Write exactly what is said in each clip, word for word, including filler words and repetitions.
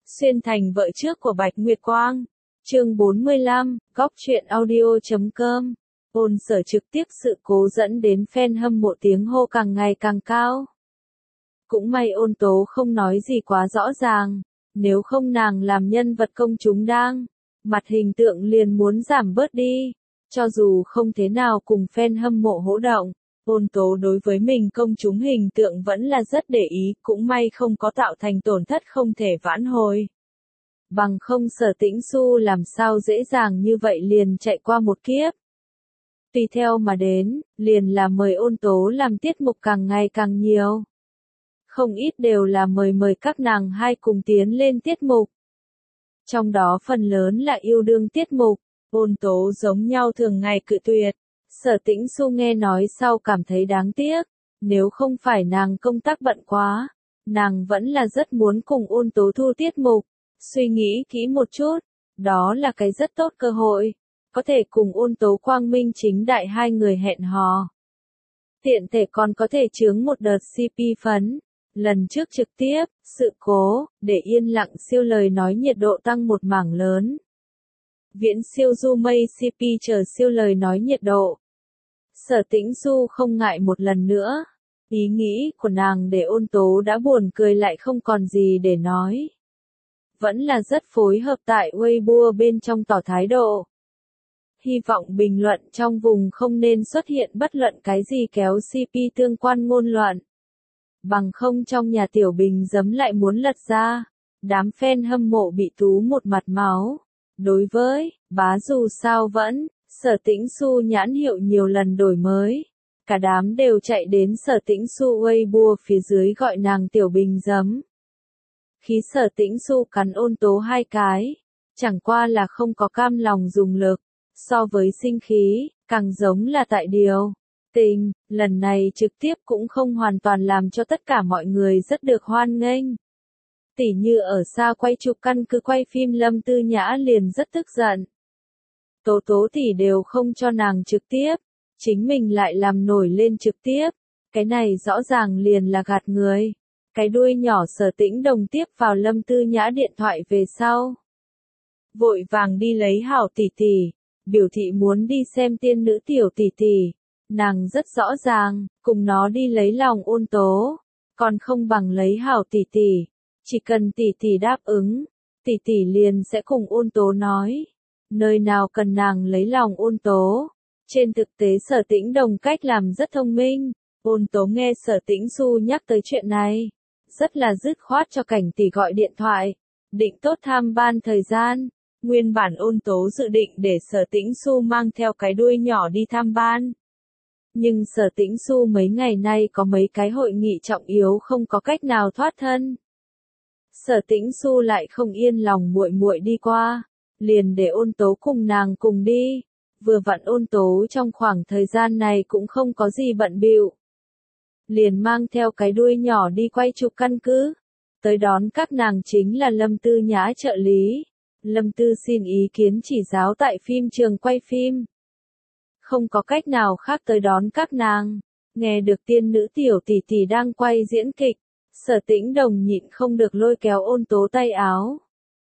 Xuyên thành vợ trước của Bạch Nguyệt Quang. Chương bốn mươi lăm, góc truyện audio chấm com. Ôn Sở trực tiếp sự cố dẫn đến fan hâm mộ tiếng hô càng ngày càng cao. Cũng may Ôn Tố không nói gì quá rõ ràng, nếu không nàng làm nhân vật công chúng đang, mặt hình tượng liền muốn giảm bớt đi. Cho dù không thế nào cùng fan hâm mộ hỗ động, Ôn Tố đối với mình công chúng hình tượng vẫn là rất để ý, cũng may không có tạo thành tổn thất không thể vãn hồi. Bằng không Sở Tĩnh Xu làm sao dễ dàng như vậy liền chạy qua một kiếp. Tùy theo mà đến, liền là mời Ôn Tố làm tiết mục càng ngày càng nhiều. Không ít đều là mời mời các nàng hai cùng tiến lên tiết mục. Trong đó phần lớn là yêu đương tiết mục, Ôn Tố giống nhau thường ngày cự tuyệt. Sở Tĩnh Xu nghe nói sau cảm thấy đáng tiếc, nếu không phải nàng công tác bận quá, nàng vẫn là rất muốn cùng Ôn Tố thu tiết mục. Suy nghĩ kỹ một chút, đó là cái rất tốt cơ hội, có thể cùng Ôn Tố quang minh chính đại hai người hẹn hò. Tiện thể còn có thể chướng một đợt xê pê phấn. Lần trước trực tiếp, sự cố, để yên lặng siêu lời nói nhiệt độ tăng một mảng lớn. Viễn siêu du mây xê pê chờ siêu lời nói nhiệt độ. Sở Tĩnh Xu không ngại một lần nữa. Ý nghĩ của nàng để Ôn Tố đã buồn cười lại không còn gì để nói. Vẫn là rất phối hợp tại Weibo bên trong tỏ thái độ. Hy vọng bình luận trong vùng không nên xuất hiện bất luận cái gì kéo xê pê tương quan ngôn luận. Bằng không trong nhà tiểu bình giấm lại muốn lật ra. Đám fan hâm mộ bị tú một mặt máu. Đối với, bá dù sao vẫn, Sở Tĩnh Xu nhãn hiệu nhiều lần đổi mới. Cả đám đều chạy đến Sở Tĩnh Xu Weibo phía dưới gọi nàng tiểu bình giấm. Khí Sở Tĩnh Xu cắn Ôn Tố hai cái, chẳng qua là không có cam lòng dùng lực, so với sinh khí, càng giống là tại điều. Tình, lần này trực tiếp cũng không hoàn toàn làm cho tất cả mọi người rất được hoan nghênh. Tỉ như ở xa quay chụp căn cứ quay phim Lâm Tư Nhã liền rất tức giận. Tố Tố tỷ đều không cho nàng trực tiếp, chính mình lại làm nổi lên trực tiếp, cái này rõ ràng liền là gạt người. Cái đuôi nhỏ Sở Tĩnh Đồng tiếp vào Lâm Tư Nhã điện thoại về sau. Vội vàng đi lấy Hảo tỷ tỷ, biểu thị muốn đi xem tiên nữ tiểu tỷ tỷ. Nàng rất rõ ràng, cùng nó đi lấy lòng Ôn Tố, còn không bằng lấy Hảo tỷ tỷ. Chỉ cần tỷ tỷ đáp ứng, tỷ tỷ liền sẽ cùng Ôn Tố nói. Nơi nào cần nàng lấy lòng Ôn Tố. Trên thực tế Sở Tĩnh Đồng cách làm rất thông minh. Ôn Tố nghe Sở Tĩnh Xu nhắc tới chuyện này, rất là dứt khoát cho Cảnh tỷ gọi điện thoại, định tốt tham ban thời gian. Nguyên bản Ôn Tố dự định để Sở Tĩnh Xu mang theo cái đuôi nhỏ đi tham ban. Nhưng Sở Tĩnh Xu mấy ngày nay có mấy cái hội nghị trọng yếu không có cách nào thoát thân. Sở Tĩnh Xu lại không yên lòng muội muội đi qua, liền để Ôn Tố cùng nàng cùng đi. Vừa vặn Ôn Tố trong khoảng thời gian này cũng không có gì bận bịu, liền mang theo cái đuôi nhỏ đi quay chụp căn cứ. Tới đón các nàng chính là Lâm Tư Nhã trợ lý. Lâm Tư xin ý kiến chỉ giáo tại phim trường quay phim. Không có cách nào khác tới đón các nàng. Nghe được tiên nữ tiểu tỷ tỷ đang quay diễn kịch, Sở Tĩnh Đồng nhịn không được lôi kéo Ôn Tố tay áo.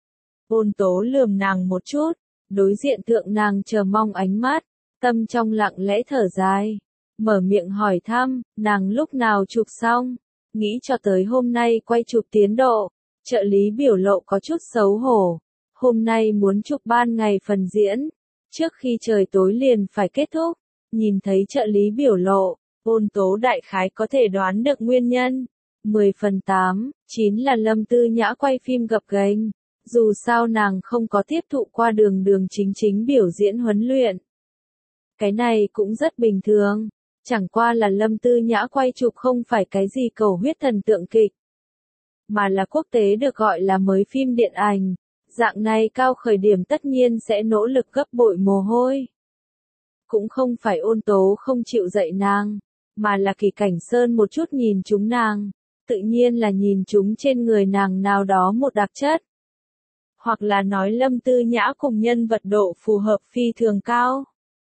Ôn Tố lườm nàng một chút, đối diện thượng nàng chờ mong ánh mắt, tâm trong lặng lẽ thở dài. Mở miệng hỏi thăm, nàng lúc nào chụp xong, nghĩ cho tới hôm nay quay chụp tiến độ, trợ lý biểu lộ có chút xấu hổ. Hôm nay muốn chụp ban ngày phần diễn, trước khi trời tối liền phải kết thúc. Nhìn thấy trợ lý biểu lộ, Ôn Tố đại khái có thể đoán được nguyên nhân. mười phần tám, chín là Lâm Tư Nhã quay phim gập ghềnh. Dù sao nàng không có tiếp thụ qua đường đường chính chính biểu diễn huấn luyện. Cái này cũng rất bình thường. Chẳng qua là Lâm Tư Nhã quay chụp không phải cái gì cầu huyết thần tượng kịch, mà là quốc tế được gọi là mới phim điện ảnh. Dạng này cao khởi điểm tất nhiên sẽ nỗ lực gấp bội mồ hôi. Cũng không phải Ôn Tố không chịu dạy nàng, mà là Kỳ Cảnh Sơn một chút nhìn chúng nàng, tự nhiên là nhìn chúng trên người nàng nào đó một đặc chất. Hoặc là nói Lâm Tư Nhã cùng nhân vật độ phù hợp phi thường cao.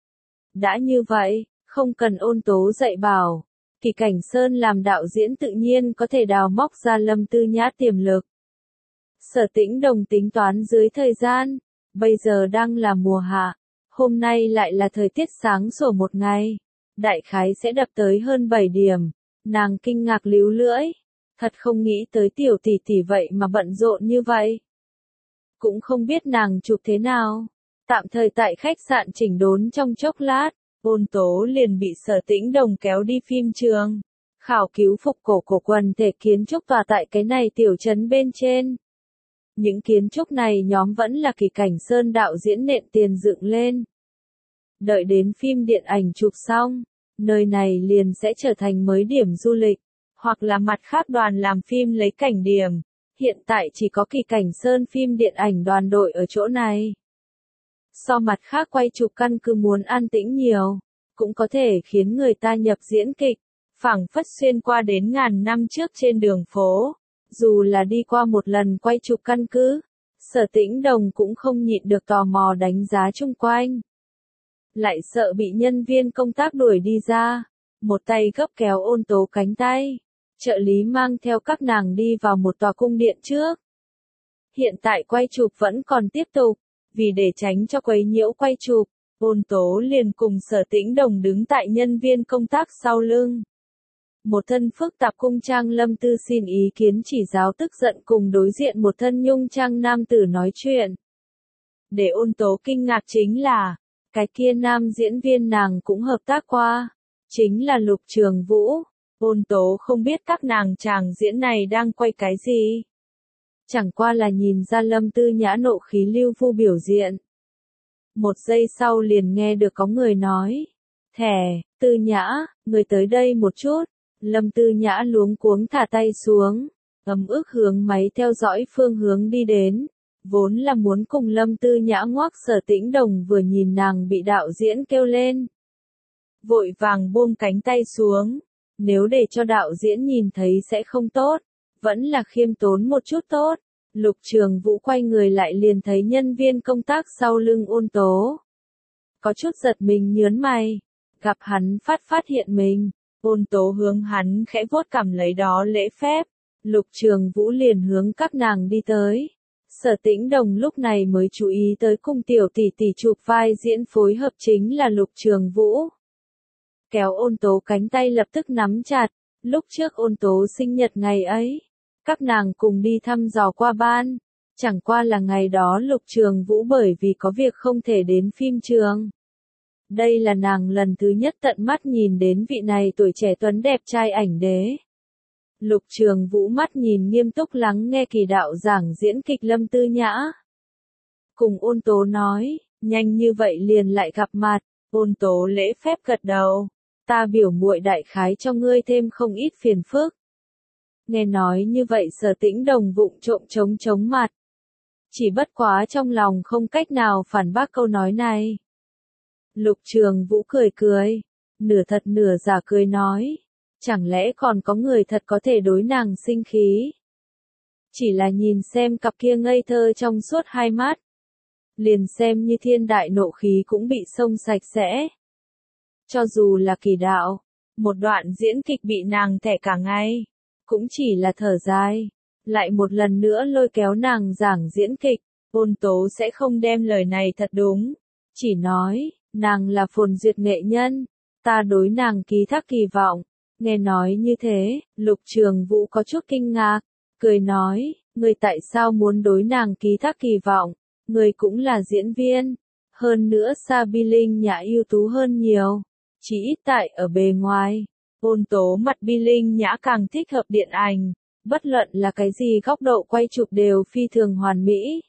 Đã như vậy, không cần Ôn Tố dạy bảo, Kỳ Cảnh Sơn làm đạo diễn tự nhiên có thể đào móc ra Lâm Tư Nhã tiềm lực. Sở Tĩnh Đồng tính toán dưới thời gian, bây giờ đang là mùa hạ, hôm nay lại là thời tiết sáng sủa một ngày, đại khái sẽ đập tới hơn bảy điểm, nàng kinh ngạc líu lưỡi, thật không nghĩ tới tiểu tỷ tỷ vậy mà bận rộn như vậy. Cũng không biết nàng chụp thế nào, tạm thời tại khách sạn chỉnh đốn trong chốc lát, Ôn Tố liền bị Sở Tĩnh Đồng kéo đi phim trường, khảo cứu phục cổ của quần thể kiến trúc tòa tại cái này tiểu trấn bên trên. Những kiến trúc này nhóm vẫn là Kỳ Cảnh Sơn đạo diễn nện tiền dựng lên. Đợi đến phim điện ảnh chụp xong, nơi này liền sẽ trở thành mới điểm du lịch, hoặc là mặt khác đoàn làm phim lấy cảnh điểm. Hiện tại chỉ có Kỳ Cảnh Sơn phim điện ảnh đoàn đội ở chỗ này. So mặt khác quay chụp căn cứ muốn an tĩnh nhiều, cũng có thể khiến người ta nhập diễn kịch, phảng phất xuyên qua đến ngàn năm trước trên đường phố. Dù là đi qua một lần quay chụp căn cứ, Sở Tĩnh Đồng cũng không nhịn được tò mò đánh giá chung quanh. Lại sợ bị nhân viên công tác đuổi đi ra, một tay gấp kéo Ôn Tố cánh tay. Trợ lý mang theo các nàng đi vào một tòa cung điện trước. Hiện tại quay chụp vẫn còn tiếp tục, vì để tránh cho quấy nhiễu quay chụp, Ôn Tố liền cùng Sở Tĩnh Đồng đứng tại nhân viên công tác sau lưng. Một thân phức tạp cung trang Lâm Tư xin ý kiến chỉ giáo tức giận cùng đối diện một thân nhung trang nam tử nói chuyện. Để Ôn Tố kinh ngạc chính là, cái kia nam diễn viên nàng cũng hợp tác qua, chính là Lục Trường Vũ. Ôn Tố không biết các nàng chàng diễn này đang quay cái gì. Chẳng qua là nhìn ra Lâm Tư Nhã nộ khí lưu vu biểu diện. Một giây sau liền nghe được có người nói. Thẻ, Tư Nhã, người tới đây một chút. Lâm Tư Nhã luống cuống thả tay xuống. Ấm ức hướng máy theo dõi phương hướng đi đến. Vốn là muốn cùng Lâm Tư Nhã ngoác Sở Tĩnh Đồng vừa nhìn nàng bị đạo diễn kêu lên. Vội vàng buông cánh tay xuống. Nếu để cho đạo diễn nhìn thấy sẽ không tốt, vẫn là khiêm tốn một chút tốt. Lục Trường Vũ quay người lại liền thấy nhân viên công tác sau lưng Ôn Tố. Có chút giật mình nhớn mày, gặp hắn phát phát hiện mình, Ôn Tố hướng hắn khẽ vuốt cằm lấy đó lễ phép. Lục Trường Vũ liền hướng các nàng đi tới. Sở Tĩnh Đồng lúc này mới chú ý tới cùng tiểu tỷ tỷ chụp vai diễn phối hợp chính là Lục Trường Vũ. Kéo Ôn Tố cánh tay lập tức nắm chặt, lúc trước Ôn Tố sinh nhật ngày ấy, các nàng cùng đi thăm dò qua ban, chẳng qua là ngày đó Lục Trường Vũ bởi vì có việc không thể đến phim trường. Đây là nàng lần thứ nhất tận mắt nhìn đến vị này tuổi trẻ tuấn đẹp trai ảnh đế. Lục Trường Vũ mắt nhìn nghiêm túc lắng nghe kỳ đạo giảng diễn kịch Lâm Tư Nhã. Cùng Ôn Tố nói, nhanh như vậy liền lại gặp mặt, Ôn Tố lễ phép gật đầu. Ta biểu muội đại khái cho ngươi thêm không ít phiền phức. Nghe nói như vậy Sở Tĩnh Đồng vụng trộm chống chống mặt. Chỉ bất quá trong lòng không cách nào phản bác câu nói này. Lục Trường Vũ cười cười, nửa thật nửa giả cười nói. Chẳng lẽ còn có người thật có thể đối nàng sinh khí? Chỉ là nhìn xem cặp kia ngây thơ trong suốt hai mắt. Liền xem như thiên đại nộ khí cũng bị xông sạch sẽ. Cho dù là kỳ đạo, một đoạn diễn kịch bị nàng thẻ cả ngày, cũng chỉ là thở dài, lại một lần nữa lôi kéo nàng giảng diễn kịch, Ôn Tố sẽ không đem lời này thật đúng, chỉ nói, nàng là phồn duyệt nghệ nhân, ta đối nàng ký thác kỳ vọng. Nghe nói như thế, Lục Trường Vũ có chút kinh ngạc, cười nói, ngươi tại sao muốn đối nàng ký thác kỳ vọng, ngươi cũng là diễn viên, hơn nữa xa Bi Linh Nhã ưu tú hơn nhiều. Chỉ ít tại ở bề ngoài, Ôn Tố mặt Bi Linh Nhã càng thích hợp điện ảnh, bất luận là cái gì góc độ quay chụp đều phi thường hoàn mỹ.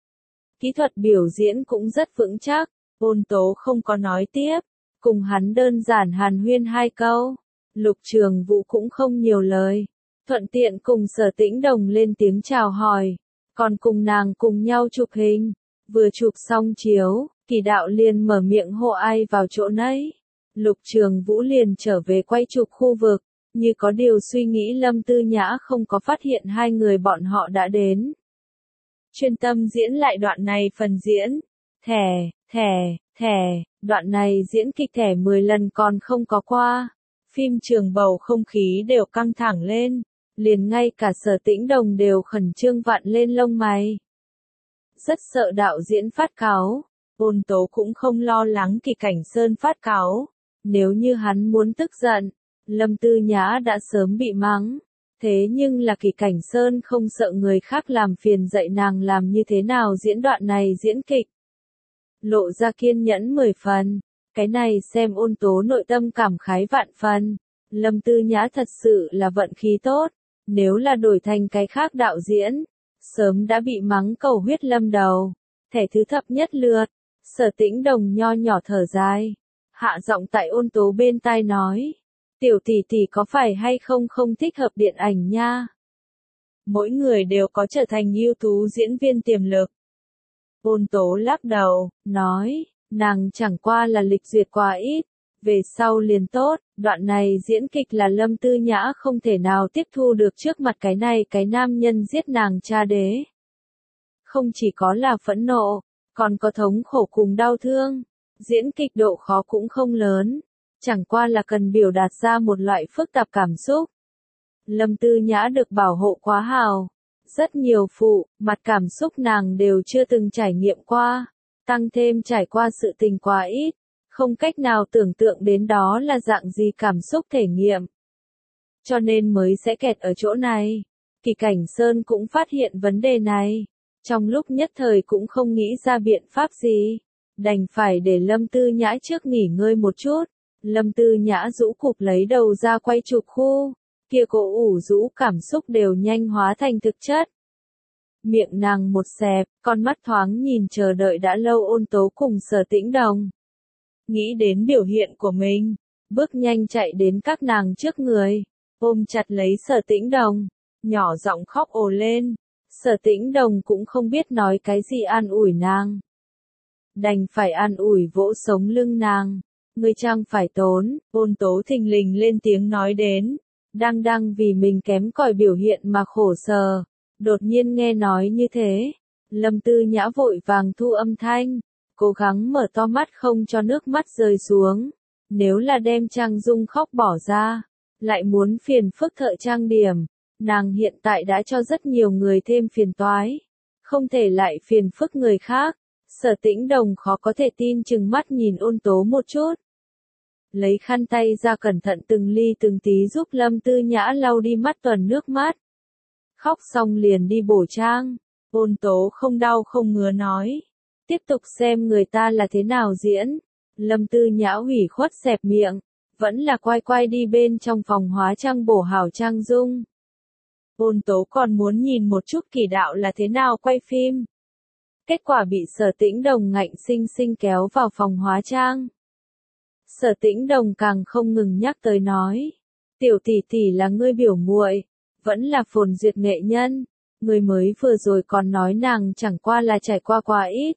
Kỹ thuật biểu diễn cũng rất vững chắc, Ôn Tố không có nói tiếp, cùng hắn đơn giản hàn huyên hai câu, Lục Trường Vũ cũng không nhiều lời, thuận tiện cùng Sở Tĩnh Đồng lên tiếng chào hỏi, còn cùng nàng cùng nhau chụp hình, vừa chụp xong chiếu, kỳ đạo liền mở miệng hô ai vào chỗ nấy. Lục Trường Vũ liền trở về quay chụp khu vực, như có điều suy nghĩ Lâm Tư Nhã không có phát hiện hai người bọn họ đã đến. Chuyên tâm diễn lại đoạn này phần diễn. Thẻ, thẻ, thẻ, đoạn này diễn kịch thẻ mười lần còn không có qua. Phim trường bầu không khí đều căng thẳng lên. liền ngay cả Sở Tĩnh Đồng đều khẩn trương vặn lên lông mày. Rất sợ đạo diễn phát cáu, Ôn Tố cũng không lo lắng Kỳ Cảnh Sơn phát cáu, nếu như hắn muốn tức giận, Lâm Tư Nhã đã sớm bị mắng. Thế nhưng là Kỳ Cảnh Sơn không sợ người khác làm phiền dạy nàng làm như thế nào diễn đoạn này diễn kịch. Lộ ra kiên nhẫn mười phần, cái này xem Ôn Tố nội tâm cảm khái vạn phần. Lâm Tư Nhã thật sự là vận khí tốt, nếu là đổi thành cái khác đạo diễn, sớm đã bị mắng cầu huyết lâm đầu. Thẻ thứ thập nhất lượt, Sở Tĩnh Đồng nho nhỏ thở dài, hạ giọng tại Ôn Tố bên tai nói. Tiểu tỷ tỷ có phải hay không không thích hợp điện ảnh nha? Mỗi người đều có trở thành ưu tú diễn viên tiềm lực. Ôn Tố lắc đầu, nói, nàng chẳng qua là lịch duyệt quá ít, về sau liền tốt, đoạn này diễn kịch là Lâm Tư Nhã không thể nào tiếp thu được trước mặt cái này cái nam nhân giết nàng cha đế. Không chỉ có là phẫn nộ, còn có thống khổ cùng đau thương, diễn kịch độ khó cũng không lớn. Chẳng qua là cần biểu đạt ra một loại phức tạp cảm xúc. Lâm Tư Nhã được bảo hộ quá hào. Rất nhiều phụ, mặt cảm xúc nàng đều chưa từng trải nghiệm qua. Tăng thêm trải qua sự tình quá ít. Không cách nào tưởng tượng đến đó là dạng gì cảm xúc thể nghiệm. Cho nên mới sẽ kẹt ở chỗ này. Kỳ Cảnh Sơn cũng phát hiện vấn đề này. Trong lúc nhất thời cũng không nghĩ ra biện pháp gì. Đành phải để Lâm Tư Nhã trước nghỉ ngơi một chút. Lâm Tư Nhã rũ cụp lấy đầu ra quay chụp khu, kia cổ ủ rũ cảm xúc đều nhanh hóa thành thực chất. Miệng nàng một xẹp, con mắt thoáng nhìn chờ đợi đã lâu Ôn Tố cùng Sở Tĩnh Đồng. Nghĩ đến biểu hiện của mình, bước nhanh chạy đến các nàng trước người, ôm chặt lấy Sở Tĩnh Đồng, nhỏ giọng khóc ồ lên. Sở Tĩnh Đồng cũng không biết nói cái gì an ủi nàng. Đành phải an ủi vỗ sống lưng nàng. Ngươi chăng phải tốn, Ôn Tố thình lình lên tiếng nói đến, đang đang vì mình kém cỏi biểu hiện mà khổ sở, đột nhiên nghe nói như thế, Lâm Tư Nhã vội vàng thu âm thanh, cố gắng mở to mắt không cho nước mắt rơi xuống, nếu là đem Trang Dung khóc bỏ ra, lại muốn phiền phức thợ trang điểm, nàng hiện tại đã cho rất nhiều người thêm phiền toái, không thể lại phiền phức người khác. Sở Tĩnh Đồng khó có thể tin chừng mắt nhìn Ôn Tố một chút. Lấy khăn tay ra cẩn thận từng ly từng tí giúp Lâm Tư Nhã lau đi mắt tuần nước mắt. Khóc xong liền đi bổ trang. Ôn Tố không đau không ngứa nói. Tiếp tục xem người ta là thế nào diễn. Lâm Tư Nhã hủy khuất xẹp miệng. Vẫn là quay quay đi bên trong phòng hóa trang bổ hảo Trang Dung. Ôn Tố còn muốn nhìn một chút Kỳ Đạo là thế nào quay phim. Kết quả bị Sở Tĩnh Đồng ngạnh sinh sinh kéo vào phòng hóa trang. Sở Tĩnh Đồng càng không ngừng nhắc tới nói. Tiểu tỷ tỷ là ngươi biểu muội, vẫn là phồn duyệt nghệ nhân. Ngươi mới vừa rồi còn nói nàng chẳng qua là trải qua quá ít.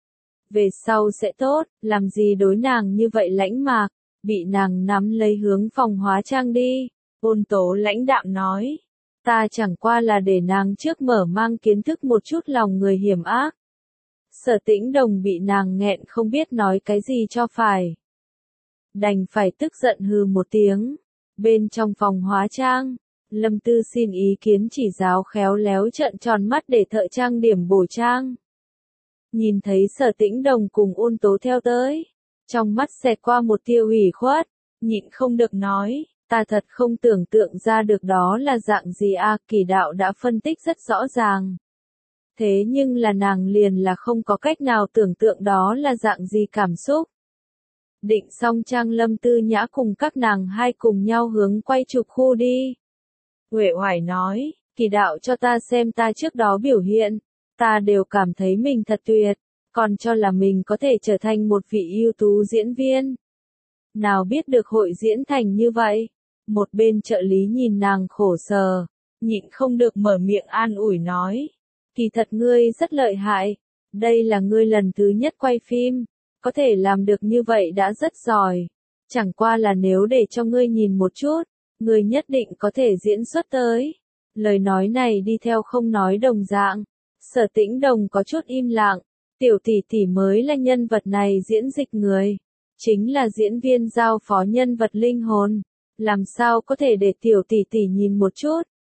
Về sau sẽ tốt, làm gì đối nàng như vậy lãnh mạc, bị nàng nắm lấy hướng phòng hóa trang đi. Ôn Tố lãnh đạm nói. Ta chẳng qua là để nàng trước mở mang kiến thức một chút lòng người hiểm ác. Sở Tĩnh Đồng bị nàng nghẹn không biết nói cái gì cho phải. Đành phải tức giận hừ một tiếng. Bên trong phòng hóa trang, Lâm Tư xin ý kiến chỉ giáo khéo léo trợn tròn mắt để thợ trang điểm bổ trang. Nhìn thấy Sở Tĩnh Đồng cùng Ôn Tố theo tới, trong mắt xẹt qua một tia ủy khuất, nhịn không được nói, ta thật không tưởng tượng ra được đó là dạng gì a. Kỳ Đạo đã phân tích rất rõ ràng. Thế nhưng là nàng liền là không có cách nào tưởng tượng đó là dạng gì cảm xúc. Định xong trang Lâm Tư Nhã cùng các nàng hai cùng nhau hướng quay chụp khu đi. Uể oải nói, Kỳ Đạo cho ta xem ta trước đó biểu hiện, ta đều cảm thấy mình thật tuyệt, còn cho là mình có thể trở thành một vị ưu tú diễn viên. Nào biết được hội diễn thành như vậy. Một bên trợ lý nhìn nàng khổ sở, nhịn không được mở miệng an ủi nói. Kỳ thật ngươi rất lợi hại, đây là ngươi lần thứ nhất quay phim, có thể làm được như vậy đã rất giỏi. Chẳng qua là nếu để cho ngươi nhìn một chút, ngươi nhất định có thể diễn xuất tới. Lời nói này đi theo không nói đồng dạng. Sở Tĩnh Đồng có chút im lặng, tiểu tỷ tỷ mới là nhân vật này diễn dịch người. Chính là diễn viên giao phó nhân vật linh hồn. Làm sao có thể để tiểu tỷ tỷ nhìn một chút.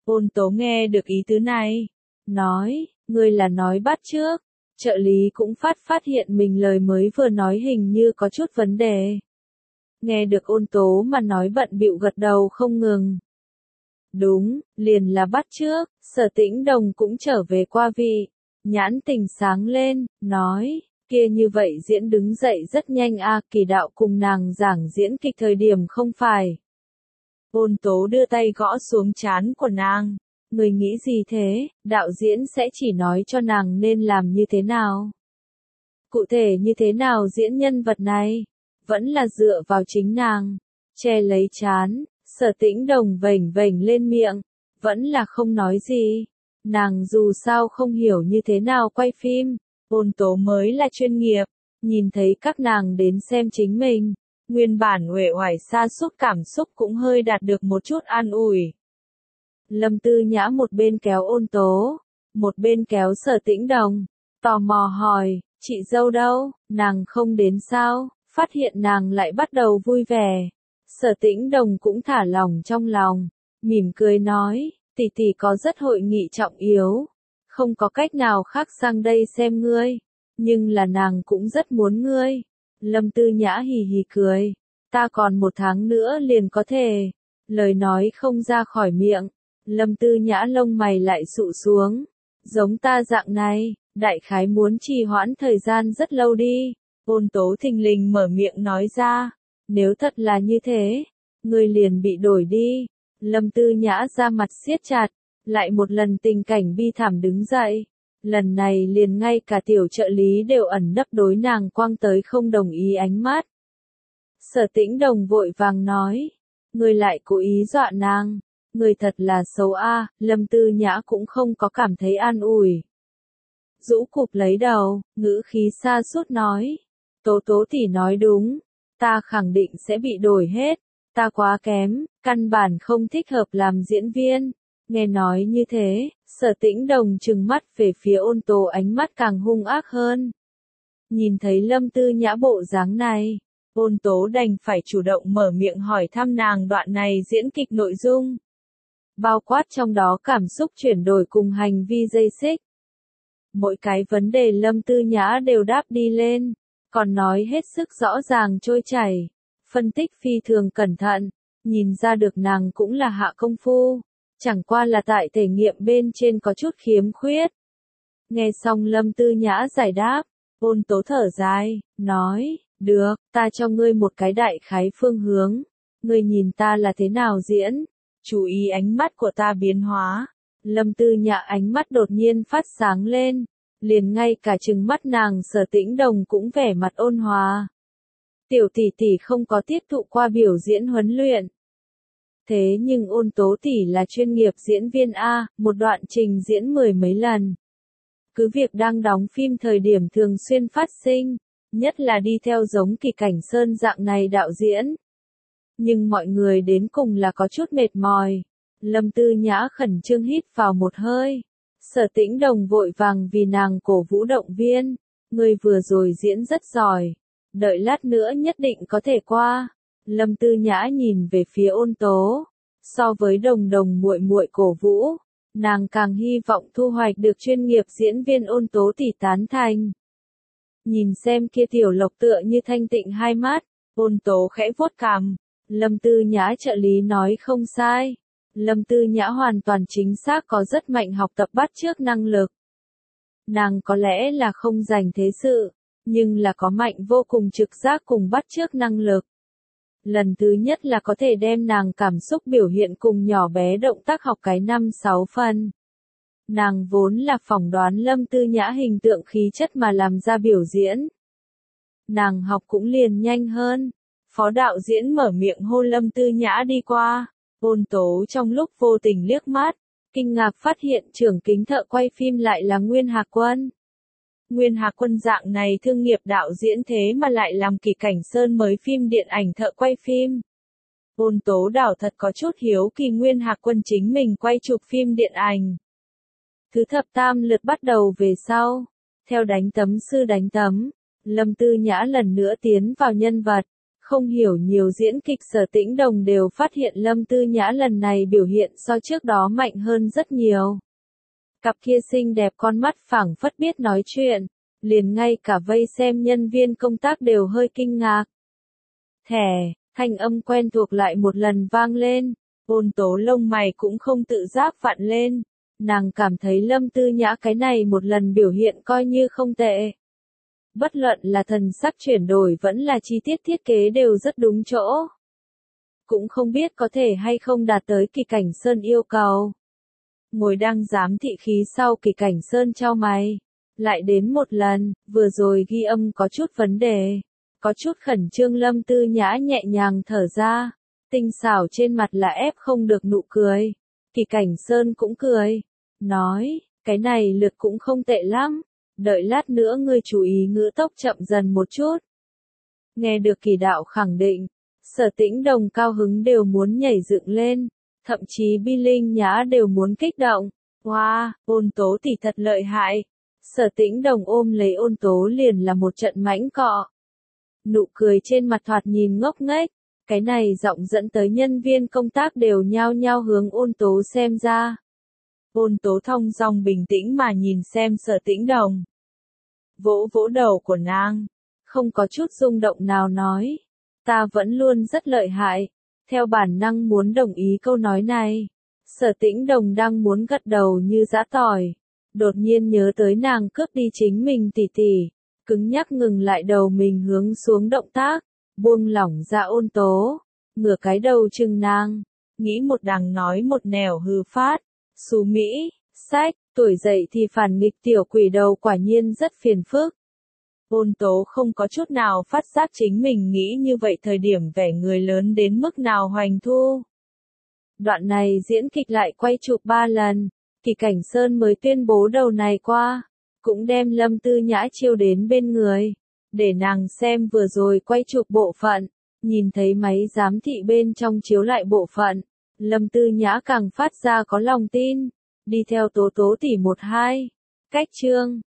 Ôn tố nghe được ý tứ này. Nói, ngươi là nói bắt chước. Trợ lý cũng phát phát hiện mình lời mới vừa nói hình như có chút vấn đề. Nghe được ôn tố mà nói bận bịu gật đầu không ngừng. Đúng, liền là bắt chước, Sở Tĩnh Đồng cũng trở về qua vị. Nhãn tình sáng lên, nói, kia như vậy diễn đứng dậy rất nhanh a, Kỳ Đạo cùng nàng giảng diễn kịch thời điểm không phải. Ôn tố đưa tay gõ xuống trán của nàng. Người nghĩ gì thế, đạo diễn sẽ chỉ nói cho nàng nên làm như thế nào. Cụ thể như thế nào diễn nhân vật này, vẫn là dựa vào chính nàng. Che lấy trán, Sở Tĩnh Đồng vểnh vểnh lên miệng, vẫn là không nói gì. Nàng dù sao không hiểu như thế nào quay phim, ôn tố mới là chuyên nghiệp, nhìn thấy các nàng đến xem chính mình. Nguyên bản uể oải sa sút cảm xúc cũng hơi đạt được một chút an ủi. Lâm Tư Nhã một bên kéo ôn tố, một bên kéo Sở Tĩnh Đồng, tò mò hỏi, chị dâu đâu, nàng không đến sao, phát hiện nàng lại bắt đầu vui vẻ. Sở Tĩnh Đồng cũng thả lòng trong lòng, mỉm cười nói, tỷ tỷ có rất hội nghị trọng yếu, không có cách nào khác sang đây xem ngươi, nhưng là nàng cũng rất muốn ngươi. Lâm Tư Nhã hì hì cười, ta còn một tháng nữa liền có thể, lời nói không ra khỏi miệng. Lâm Tư Nhã lông mày lại sụ xuống, giống ta dạng này, đại khái muốn trì hoãn thời gian rất lâu đi. Ôn tố thình lình mở miệng nói ra, nếu thật là như thế, ngươi liền bị đổi đi. Lâm Tư Nhã ra mặt siết chặt, lại một lần tình cảnh bi thảm đứng dậy. Lần này liền ngay cả tiểu trợ lý đều ẩn nấp đối nàng quăng tới không đồng ý ánh mắt. Sở Tĩnh Đồng vội vàng nói, ngươi lại cố ý dọa nàng. Người thật là xấu a, Lâm Tư Nhã cũng không có cảm thấy an ủi. Rũ cụp lấy đầu, ngữ khí xa sút nói. Tố tố tỷ nói đúng, ta khẳng định sẽ bị đổi hết, ta quá kém, căn bản không thích hợp làm diễn viên. Nghe nói như thế, Sở Tĩnh Đồng trừng mắt về phía ôn tố ánh mắt càng hung ác hơn. Nhìn thấy Lâm Tư Nhã bộ dáng này, ôn tố đành phải chủ động mở miệng hỏi thăm nàng đoạn này diễn kịch nội dung. Bao quát trong đó cảm xúc chuyển đổi cùng hành vi dây xích. Mỗi cái vấn đề Lâm Tư Nhã đều đáp đi lên, còn nói hết sức rõ ràng trôi chảy, phân tích phi thường cẩn thận, nhìn ra được nàng cũng là hạ công phu, chẳng qua là tại thể nghiệm bên trên có chút khiếm khuyết. Nghe xong Lâm Tư Nhã giải đáp, ôn tố thở dài, nói, được, ta cho ngươi một cái đại khái phương hướng, ngươi nhìn ta là thế nào diễn. Chú ý ánh mắt của ta biến hóa. Lâm Tư Nhã ánh mắt đột nhiên phát sáng lên, liền ngay cả trừng mắt nàng Sở Tĩnh Đồng cũng vẻ mặt ôn hòa. Tiểu tỷ tỷ không có tiếp thụ qua biểu diễn huấn luyện. Thế nhưng ôn tố tỷ là chuyên nghiệp diễn viên A, một đoạn trình diễn mười mấy lần. Cứ việc đang đóng phim thời điểm thường xuyên phát sinh, nhất là đi theo giống Kỳ Cảnh Sơn dạng này đạo diễn. Nhưng mọi người đến cùng là có chút mệt mỏi. Lâm Tư Nhã khẩn trương hít vào một hơi. Sở Tĩnh Đồng vội vàng vì nàng cổ vũ động viên. Ngươi vừa rồi diễn rất giỏi. Đợi lát nữa nhất định có thể qua. Lâm Tư Nhã nhìn về phía ôn tố. So với đồng đồng muội muội cổ vũ, nàng càng hy vọng thu hoạch được chuyên nghiệp diễn viên ôn tố tỷ tán thành. Nhìn xem kia tiểu lộc tựa như thanh tịnh hai mắt, ôn tố khẽ vuốt cằm. Lâm Tư Nhã trợ lý nói không sai. Lâm Tư Nhã hoàn toàn chính xác có rất mạnh học tập bắt chước năng lực. Nàng có lẽ là không dành thế sự, nhưng là có mạnh vô cùng trực giác cùng bắt chước năng lực. Lần thứ nhất là có thể đem nàng cảm xúc biểu hiện cùng nhỏ bé động tác học cái năm sáu phần. Nàng vốn là phỏng đoán Lâm Tư Nhã hình tượng khí chất mà làm ra biểu diễn. Nàng học cũng liền nhanh hơn. Phó đạo diễn mở miệng hô Lâm Tư Nhã đi qua, ôn tố trong lúc vô tình liếc mắt, kinh ngạc phát hiện trưởng kính thợ quay phim lại là Nguyên Hạc Quân. Nguyên Hạc Quân dạng này thương nghiệp đạo diễn thế mà lại làm Kỳ Cảnh Sơn mới phim điện ảnh thợ quay phim. Ôn tố đảo thật có chút hiếu kỳ Nguyên Hạc Quân chính mình quay chụp phim điện ảnh. Thứ thập tam lượt bắt đầu về sau, theo đánh tấm sư đánh tấm, Lâm Tư Nhã lần nữa tiến vào nhân vật. Không hiểu nhiều diễn kịch Sở Tĩnh Đồng đều phát hiện Lâm Tư Nhã lần này biểu hiện so trước đó mạnh hơn rất nhiều. Cặp kia xinh đẹp con mắt phảng phất biết nói chuyện, liền ngay cả vây xem nhân viên công tác đều hơi kinh ngạc. Thẻ, thanh âm quen thuộc lại một lần vang lên, Ôn Tố lông mày cũng không tự giác vặn lên, nàng cảm thấy Lâm Tư Nhã cái này một lần biểu hiện coi như không tệ. Bất luận là thần sắc chuyển đổi vẫn là chi tiết thiết kế đều rất đúng chỗ. Cũng không biết có thể hay không đạt tới Kỳ Cảnh Sơn yêu cầu. Ngồi đang giám thị khí sau Kỳ Cảnh Sơn chau mày. Lại đến một lần, vừa rồi ghi âm có chút vấn đề. Có chút khẩn trương Lâm Tư Nhã nhẹ nhàng thở ra. Tinh xảo trên mặt là ép không được nụ cười. Kỳ Cảnh Sơn cũng cười. Nói, cái này lượt cũng không tệ lắm. Đợi lát nữa ngươi chú ý ngữ tốc chậm dần một chút. Nghe được Kỳ đạo khẳng định, Sở Tĩnh Đồng cao hứng đều muốn nhảy dựng lên, thậm chí Bi Linh Nhã đều muốn kích động. Wow, Ôn Tố tỷ thật lợi hại. Sở Tĩnh Đồng ôm lấy Ôn Tố liền là một trận mãnh cọ. Nụ cười trên mặt thoạt nhìn ngốc nghếch, cái này giọng dẫn tới nhân viên công tác đều nhao nhao hướng Ôn Tố xem ra. Ôn Tố thong dong bình tĩnh mà nhìn xem Sở Tĩnh Đồng. Vỗ vỗ đầu của nàng, không có chút rung động nào nói. Ta vẫn luôn rất lợi hại, theo bản năng muốn đồng ý câu nói này. Sở Tĩnh Đồng đang muốn gật đầu như giã tỏi. Đột nhiên nhớ tới nàng cướp đi chính mình tỷ tỷ, cứng nhắc ngừng lại đầu mình hướng xuống động tác, buông lỏng ra Ôn Tố, ngửa cái đầu chừng nàng, nghĩ một đằng nói một nẻo hư phát. Xú Mỹ, sách, tuổi dậy thì phản nghịch tiểu quỷ đầu quả nhiên rất phiền phức. Ôn Tố không có chút nào phát giác chính mình nghĩ như vậy thời điểm vẻ người lớn đến mức nào hoành thu. Đoạn này diễn kịch lại quay chụp ba lần, Kỳ Cảnh Sơn mới tuyên bố đầu này qua, cũng đem Lâm Tư Nhã chiêu đến bên người, để nàng xem vừa rồi quay chụp bộ phận, nhìn thấy máy giám thị bên trong chiếu lại bộ phận. Lâm Tư Nhã càng phát ra có lòng tin, đi theo Tố Tố tỷ một hai. Cách chương